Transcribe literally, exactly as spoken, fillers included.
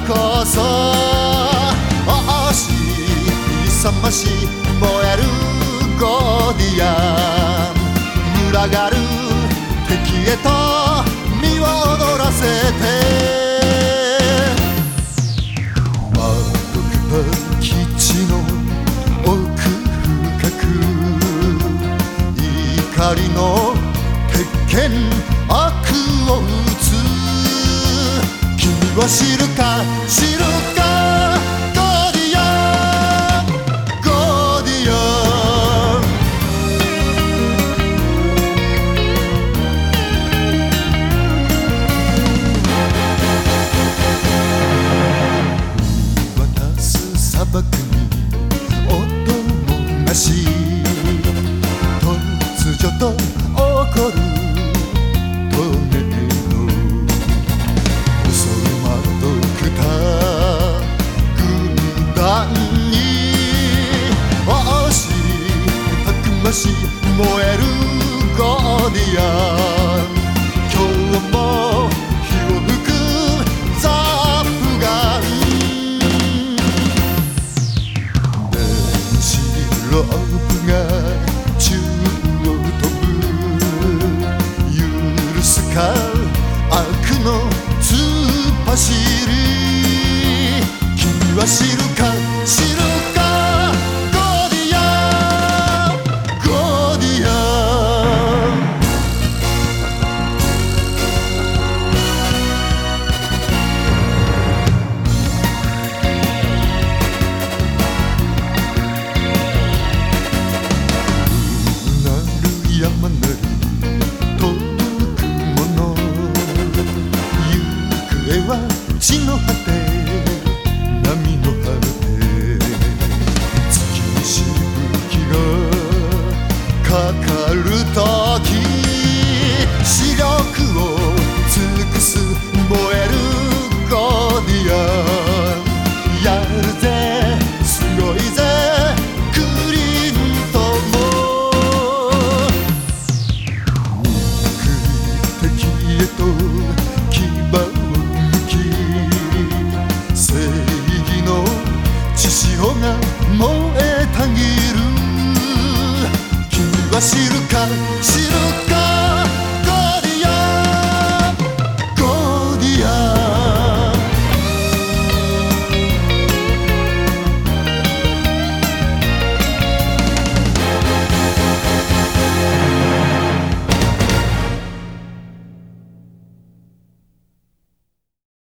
こそ惜しい勇ましい燃えるゴーディアン群がる敵へと身を躍らせて窓から基地の奥深く怒りの鉄拳悪を打つ君は知るか知るかゴーディアンゴーディアン見渡す砂漠に音なし突如と起こるトネの嘘まどくた軍団に惜しいたくましい燃えるゴーディアン今日も火を吹くザ・アフガン電子ロープが宙を飛ぶ許すか悪の突っ走り君は知るか知るかゴーディアンゴーディアンうなる山なり遠くもの行方は地の果て波の果て月にしぶきがかかるとき視力を尽くす燃えるゴーディアンやるぜすごいぜクリントン憎い敵へと牙を向き正義の血潮が燃えたぎる君は知るか知